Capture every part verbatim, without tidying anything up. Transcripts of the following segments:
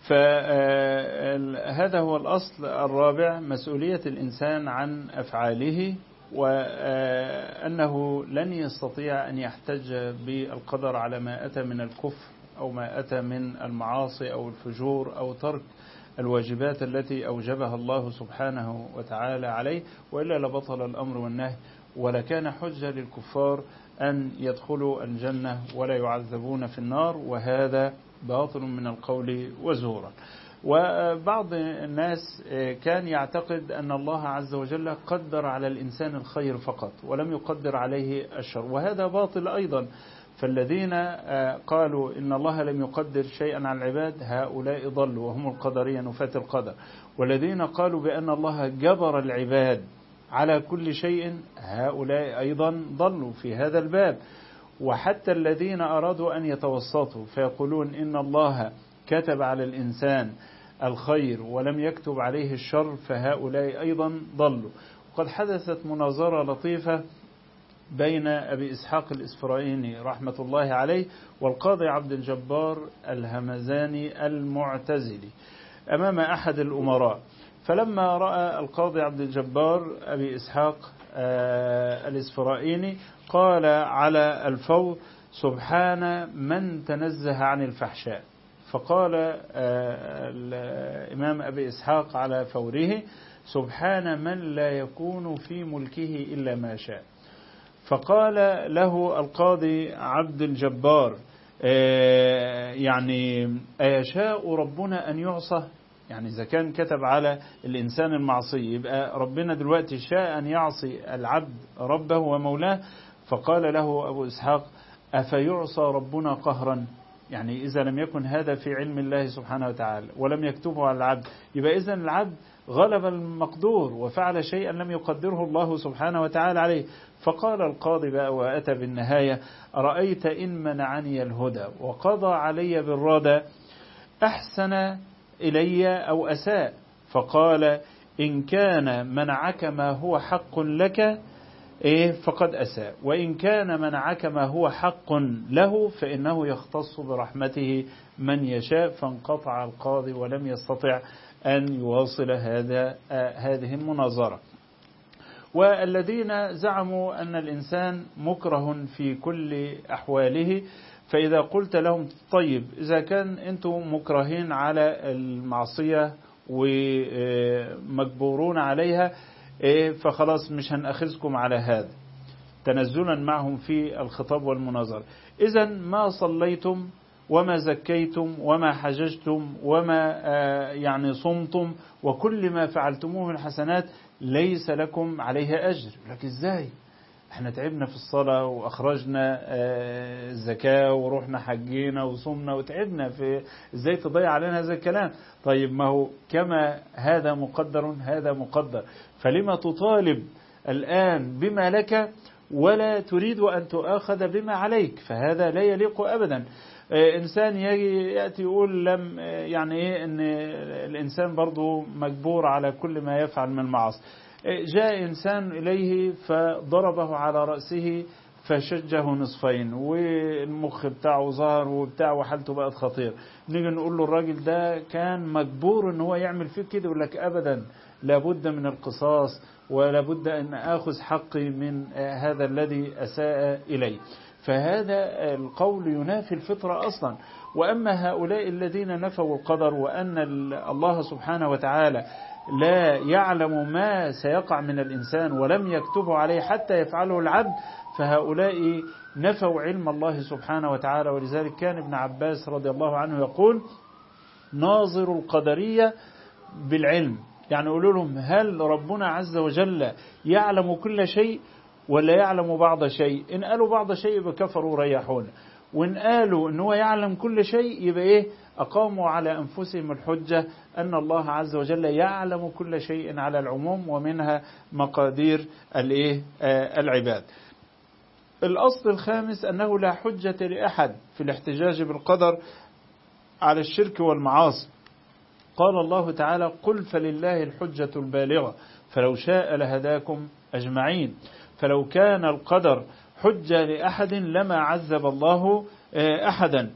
فهذا هو الأصل الرابع، مسؤولية الإنسان عن أفعاله، وأنه لن يستطيع أن يحتج بالقدر على ما أتى من الكفر أو ما أتى من المعاصي أو الفجور أو ترك الواجبات التي أوجبها الله سبحانه وتعالى عليه، وإلا لبطل الأمر والنهي، ولكان حجة للكفار أن يدخلوا الجنة ولا يعذبون في النار، وهذا باطل من القول وزورا. وبعض الناس كان يعتقد أن الله عز وجل قدر على الإنسان الخير فقط ولم يقدر عليه الشر، وهذا باطل أيضا. فالذين قالوا إن الله لم يقدر شيئا على العباد هؤلاء ضلوا وهم القدرية نفاة القدر، والذين قالوا بأن الله جبر العباد على كل شيء هؤلاء أيضا ضلوا في هذا الباب. وحتى الذين أرادوا أن يتوسطوا فيقولون إن الله كتب على الإنسان الخير ولم يكتب عليه الشر فهؤلاء أيضا ضلوا. وقد حدثت مناظرة لطيفة بين أبي إسحاق الإسفرايني رحمة الله عليه والقاضي عبد الجبار الهمزاني المعتزلي أمام أحد الأمراء. فلما رأى القاضي عبد الجبار أبي إسحاق الإسفرايني قال على الفور: سبحان من تنزه عن الفحشاء. فقال الإمام أبي إسحاق على فوره: سبحان من لا يكون في ملكه إلا ما شاء. فقال له القاضي عبد الجبار: يعني أيشاء ربنا أن يعصى؟ يعني إذا كان كتب على الإنسان المعصي يبقى ربنا دلوقتي شاء أن يعصي العبد ربه ومولاه. فقال له أبو إسحاق: أفيعصى ربنا قهرا؟ يعني إذا لم يكن هذا في علم الله سبحانه وتعالى ولم يكتبه على العبد يبقى إذن العبد غلب المقدور وفعل شيئا لم يقدره الله سبحانه وتعالى عليه. فقال القاضي بقى وأتى بالنهاية: أرأيت إن منعني الهدى وقضى علي بالردى أحسن إلي أو أساء؟ فقال: إن كان منعك ما هو حق لك إيه فقد أساء، وإن كان منعك ما هو حق له فإنه يختص برحمته من يشاء. فانقطع القاضي ولم يستطع أن يواصل هذا هذه المناظرة. والذين زعموا أن الإنسان مكره في كل أحواله، فإذا قلت لهم: طيب إذا كان أنتم مكرهين على المعصية ومجبورون عليها فخلاص مش هنأخذكم على هذا، تنزلا معهم في الخطاب والمناظرة. إذن ما صليتم وما زكيتم وما حججتم وما يعني صمتم وكل ما فعلتموه من الحسنات ليس لكم عليه أجر. لكن إزاي؟ احنا تعبنا في الصلاة وأخرجنا الزكاة ورحنا حجينا وصمنا وتعبنا في إزاي تضيع علينا هذا الكلام؟ طيب ما هو كما هذا مقدر هذا مقدر، فلما تطالب الآن بما لك ولا تريد أن تؤاخذ بما عليك؟ فهذا لا يليق أبدا. إنسان يأتي يقول لم يعني إيه إن الإنسان برضو مجبور على كل ما يفعل من المعاصي. جاء إنسان إليه فضربه على رأسه فشجه نصفين والمخ بتاعه ظهر وبتاعه وحالته بقت خطير. نيجي نقول له الراجل ده كان مجبور ان هو يعمل فيه كده، يقول لك أبدا لابد من القصاص ولابد أن أخذ حقي من هذا الذي أساء إلي. فهذا القول ينافي الفطرة أصلا. وأما هؤلاء الذين نفوا القدر وأن الله سبحانه وتعالى لا يعلم ما سيقع من الإنسان ولم يكتبه عليه حتى يفعله العبد، فهؤلاء نفوا علم الله سبحانه وتعالى. ولذلك كان ابن عباس رضي الله عنه يقول: ناظر القدرية بالعلم. يعني يقولوا لهم: هل ربنا عز وجل يعلم كل شيء ولا يعلم بعض شيء؟ إن قالوا بعض شيء يبقى كفروا ريحونا، وإن قالوا إن هو يعلم كل شيء يبقى إيه؟ أقاموا على أنفسهم الحجة أن الله عز وجل يعلم كل شيء على العموم ومنها مقادير الإيه؟ آه العباد. الأصل الخامس أنه لا حجة لأحد في الاحتجاج بالقدر على الشرك والمعاصي. قال الله تعالى: قل فلله الحجة البالغة فلو شاء لهداكم أجمعين. فلو كان القدر حجة لأحد لما عذب الله أحدا.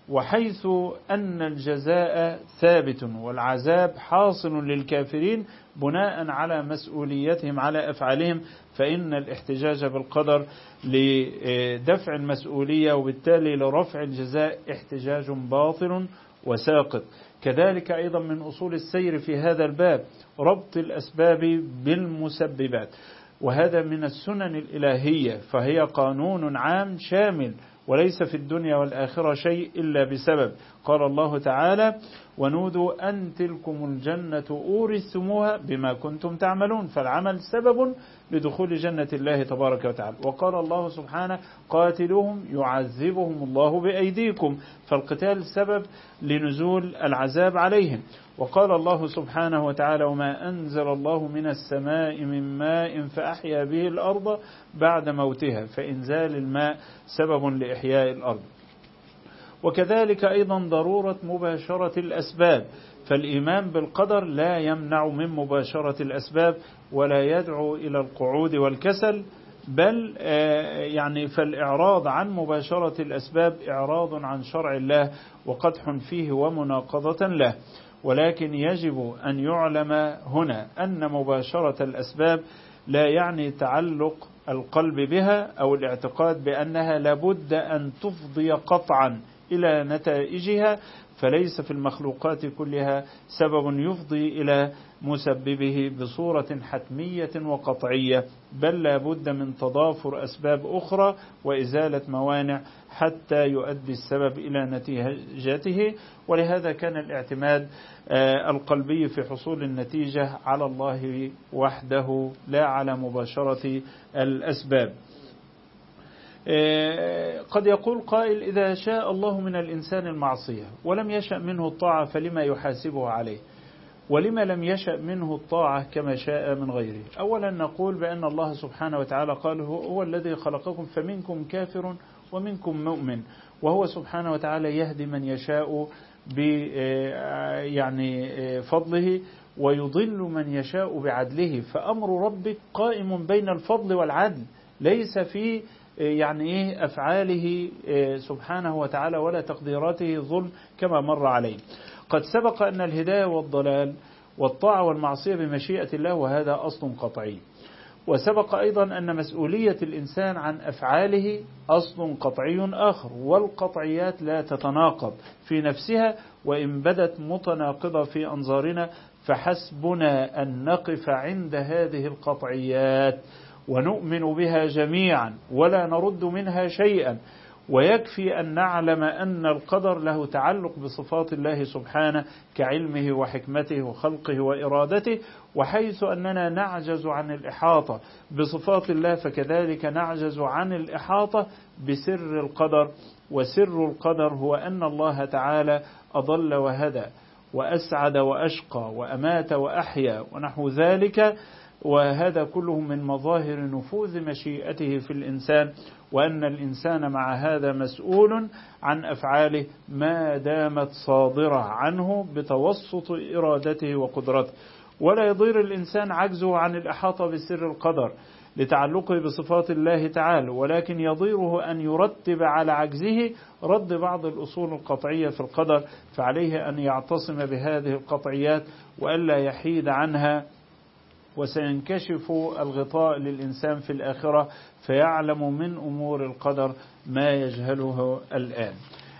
وحيث أن الجزاء ثابت والعذاب حاصل للكافرين بناء على مسؤوليتهم على أفعالهم، فإن الاحتجاج بالقدر لدفع المسؤولية وبالتالي لرفع الجزاء احتجاج باطل وساقط. كذلك أيضا من أصول السير في هذا الباب ربط الأسباب بالمسببات، وهذا من السنن الإلهية، فهي قانون عام شامل وليس في الدنيا والآخرة شيء إلا بسبب. قال الله تعالى: ونودوا أن تلكم الجنة أورثتموها بما كنتم تعملون، فالعمل سبب لدخول جنة الله تبارك وتعالى. وقال الله سبحانه: قاتلوهم يعذبهم الله بأيديكم، فالقتال سبب لنزول العذاب عليهم. وقال الله سبحانه وتعالى: وما أنزل الله من السماء من ماء فأحيا به الأرض بعد موتها، فإنزال الماء سبب لإحياء الأرض. وكذلك أيضا ضرورة مباشرة الأسباب، فالإيمان بالقدر لا يمنع من مباشرة الأسباب ولا يدعو إلى القعود والكسل، بل يعني فالإعراض عن مباشرة الأسباب إعراض عن شرع الله وقدح فيه ومناقضة له. ولكن يجب أن يعلم هنا أن مباشرة الأسباب لا يعني تعلق القلب بها أو الاعتقاد بأنها لابد أن تفضي قطعا إلى نتائجها، فليس في المخلوقات كلها سبب يفضي إلى مسببه بصورة حتمية وقطعية، بل لابد من تضافر أسباب أخرى وإزالة موانع حتى يؤدي السبب إلى نتيجته. ولهذا كان الاعتماد القلبي في حصول النتيجة على الله وحده لا على مباشرة الأسباب. قد يقول قائل: إذا شاء الله من الإنسان المعصية ولم يشأ منه الطاعة فلما يحاسبه عليه، ولما لم يشأ منه الطاعة كما شاء من غيره؟ أولا نقول بأن الله سبحانه وتعالى قال: هو الذي خلقكم فمنكم كافر ومنكم مؤمن، وهو سبحانه وتعالى يهدي من يشاء ب يعني فضله ويضل من يشاء بعدله، فأمر ربك قائم بين الفضل والعدل، ليس في يعني إيه أفعاله سبحانه وتعالى ولا تقديراته ظلم كما مر عليه. قد سبق أن الهداية والضلال والطاعة والمعصية بمشيئة الله، وهذا أصل قطعي. وسبق أيضا أن مسؤولية الإنسان عن أفعاله أصل قطعي آخر، والقطعيات لا تتناقض في نفسها، وإن بدت متناقضة في أنظارنا فحسبنا أن نقف عند هذه القطعيات ونؤمن بها جميعا ولا نرد منها شيئا، ويكفي أن نعلم أن القدر له تعلق بصفات الله سبحانه كعلمه وحكمته وخلقه وإرادته، وحيث أننا نعجز عن الإحاطة بصفات الله فكذلك نعجز عن الإحاطة بسر القدر. وسر القدر هو أن الله تعالى أضل وهدى وأسعد وأشقى وأمات وأحيا ونحو ذلك، وهذا كله من مظاهر نفوذ مشيئته في الإنسان، وأن الإنسان مع هذا مسؤول عن أفعاله ما دامت صادرة عنه بتوسط إرادته وقدرته. ولا يضير الإنسان عجزه عن الإحاطة بسر القدر لتعلقه بصفات الله تعالى، ولكن يضيره أن يرتب على عجزه رد بعض الأصول القطعية في القدر، فعليه أن يعتصم بهذه القطعيات وألا يحيد عنها، وسينكشف الغطاء للإنسان في الآخرة فيعلم من أمور القدر ما يجهله الآن.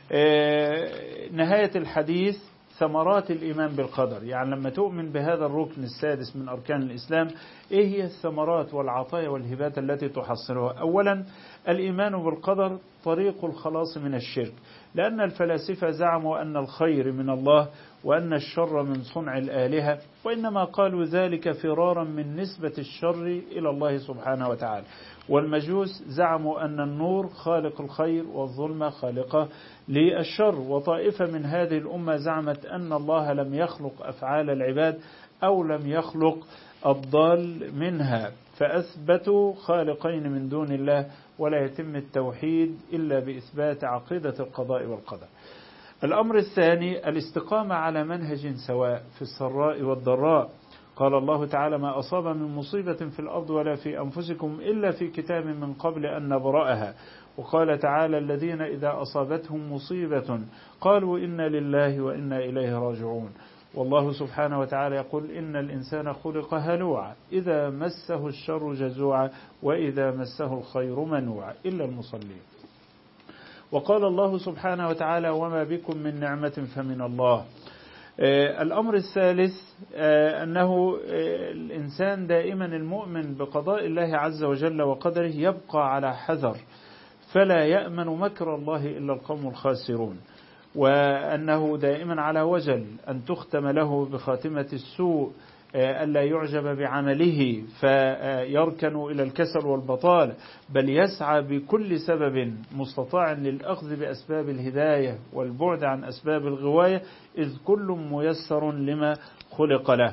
نهاية الحديث ثمرات الإيمان بالقدر، يعني لما تؤمن بهذا الركن السادس من أركان الإسلام إيه هي الثمرات والعطايا والهبات التي تحصلها؟ أولا الإيمان بالقدر طريق الخلاص من الشرك، لأن الفلاسفة زعموا أن الخير من الله وأن الشر من صنع الآلهة، وإنما قالوا ذلك فرارا من نسبة الشر إلى الله سبحانه وتعالى. والمجوس زعموا أن النور خالق الخير والظلمة خالقة للشر. وطائفة من هذه الأمة زعمت أن الله لم يخلق أفعال العباد أو لم يخلق الضال منها، فأثبتوا خالقين من دون الله، ولا يتم التوحيد إلا بإثبات عقيدة القضاء والقدر. الأمر الثاني الاستقامة على منهج سواء في السراء والضراء. قال الله تعالى: ما أصاب من مصيبة في الأرض ولا في أنفسكم إلا في كتاب من قبل أن نبرأها. وقال تعالى الذين إذا أصابتهم مصيبة قالوا إنا لله وإنا إليه راجعون. والله سبحانه وتعالى يقول إن الإنسان خلق هلوعا إذا مسه الشر جزوعا وإذا مسه الخير منوعا إلا المصلين. وقال الله سبحانه وتعالى وما بكم من نعمة فمن الله. الأمر الثالث أنه الإنسان دائما المؤمن بقضاء الله عز وجل وقدره يبقى على حذر، فلا يأمن مكر الله إلا القوم الخاسرون، وأنه دائما على وجل أن تختم له بخاتمة السوء، ألا يعجب بعمله فيركن إلى الكسل والبطال، بل يسعى بكل سبب مستطاع للأخذ بأسباب الهداية والبعد عن أسباب الغواية، إذ كل ميسر لما خلق له.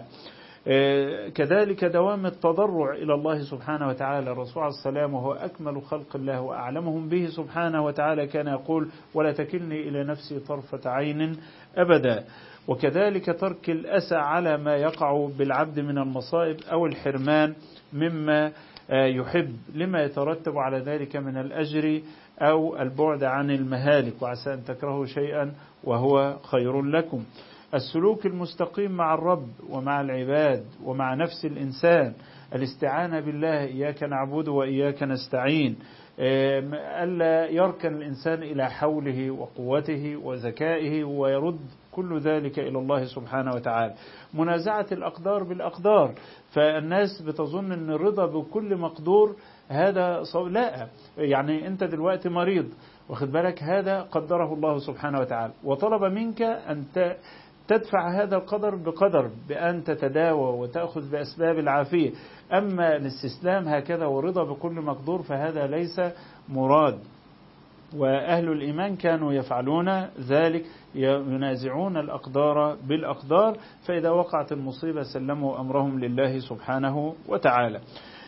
كذلك دوام التضرع إلى الله سبحانه وتعالى. الرسول عليه السلام وهو أكمل خلق الله وأعلمهم به سبحانه وتعالى كان يقول ولا تكلني إلى نفسي طرفة عين أبدا. وكذلك ترك الأسى على ما يقع بالعبد من المصائب أو الحرمان مما يحب لما يترتب على ذلك من الأجر أو البعد عن المهالك، وعسى أن تكرهوا شيئا وهو خير لكم. السلوك المستقيم مع الرب ومع العباد ومع نفس الإنسان، الاستعانة بالله إياك نعبد وإياك نستعين، ألا يركن الإنسان إلى حوله وقوته وذكائه ويرد كل ذلك إلى الله سبحانه وتعالى. منازعة الأقدار بالأقدار، فالناس بتظن أن الرضا بكل مقدور هذا صو... لا، يعني أنت دلوقتي مريض واخد بالك، هذا قدره الله سبحانه وتعالى وطلب منك أن تدفع هذا القدر بقدر بأن تتداوى وتأخذ بأسباب العافية. أما الاستسلام هكذا ورضا بكل مقدور فهذا ليس مراد. وأهل الإيمان كانوا يفعلون ذلك، ينازعون الأقدار بالأقدار، فإذا وقعت المصيبة سلموا أمرهم لله سبحانه وتعالى.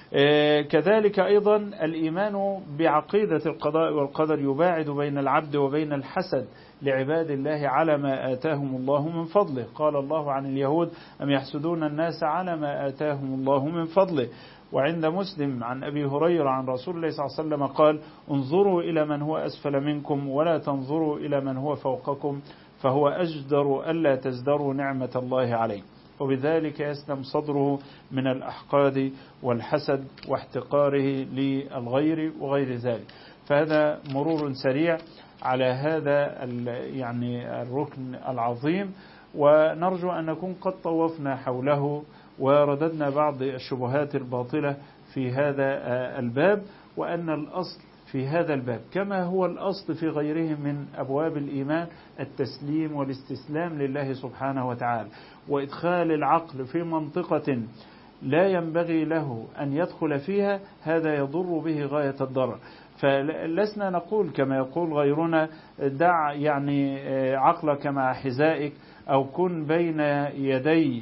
كذلك أيضا الإيمان بعقيدة القضاء والقدر يباعد بين العبد وبين الحسد لعباد الله على ما آتاهم الله من فضله. قال الله عن اليهود أم يحسدون الناس على ما آتاهم الله من فضله. وعند مسلم عن أبي هريرة عن رسول الله صلى الله عليه وسلم قال انظروا إلى من هو أسفل منكم ولا تنظروا إلى من هو فوقكم فهو أجدر ألا تزدروا نعمة الله عليه، وبذلك يسلم صدره من الأحقاد والحسد واحتقاره للغير وغير ذلك. فهذا مرور سريع على هذا يعني الركن العظيم، ونرجو أن نكون قد طوفنا حوله ورددنا بعض الشبهات الباطلة في هذا الباب، وأن الأصل في هذا الباب كما هو الأصل في غيره من أبواب الإيمان التسليم والاستسلام لله سبحانه وتعالى، وإدخال العقل في منطقة لا ينبغي له أن يدخل فيها، هذا يضر به غاية الضرر. فلسنا نقول كما يقول غيرنا دع يعني عقلك مع حذائك أو كن بين يدي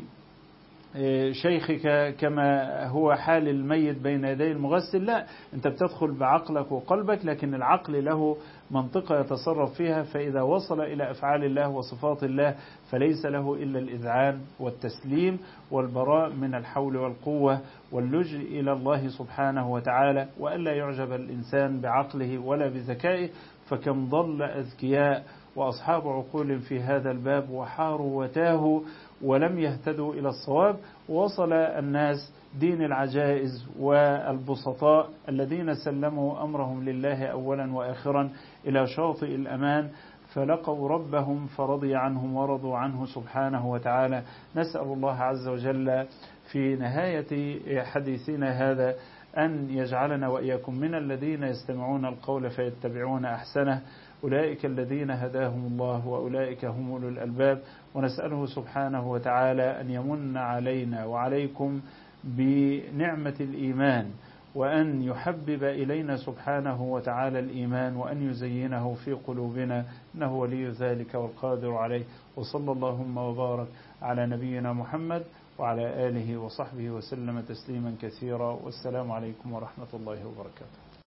شيخك كما هو حال الميت بين يدي المغسل. لا، أنت بتدخل بعقلك وقلبك، لكن العقل له منطقة يتصرف فيها، فإذا وصل إلى أفعال الله وصفات الله فليس له إلا الإذعان والتسليم والبراء من الحول والقوة واللجء إلى الله سبحانه وتعالى، وألا يعجب الإنسان بعقله ولا بذكائه، فكم ضل أذكياء وأصحاب عقول في هذا الباب وحاروا وتاهوا ولم يهتدوا إلى الصواب. وصل الناس دين العجائز والبسطاء الذين سلموا أمرهم لله أولا وآخرا إلى شاطئ الأمان، فلقوا ربهم فرضي عنهم ورضوا عنه سبحانه وتعالى. نسأل الله عز وجل في نهاية حديثنا هذا أن يجعلنا وإياكم من الذين يستمعون القول فيتبعون أحسنه، أولئك الذين هداهم الله وأولئك هم أولو الألباب. ونسأله سبحانه وتعالى أن يمن علينا وعليكم بنعمة الإيمان، وأن يحبب إلينا سبحانه وتعالى الإيمان، وأن يزينه في قلوبنا، إنه ولي ذلك والقادر عليه. وصلى اللهم وبارك على نبينا محمد وعلى آله وصحبه وسلم تسليما كثيرا، والسلام عليكم ورحمة الله وبركاته.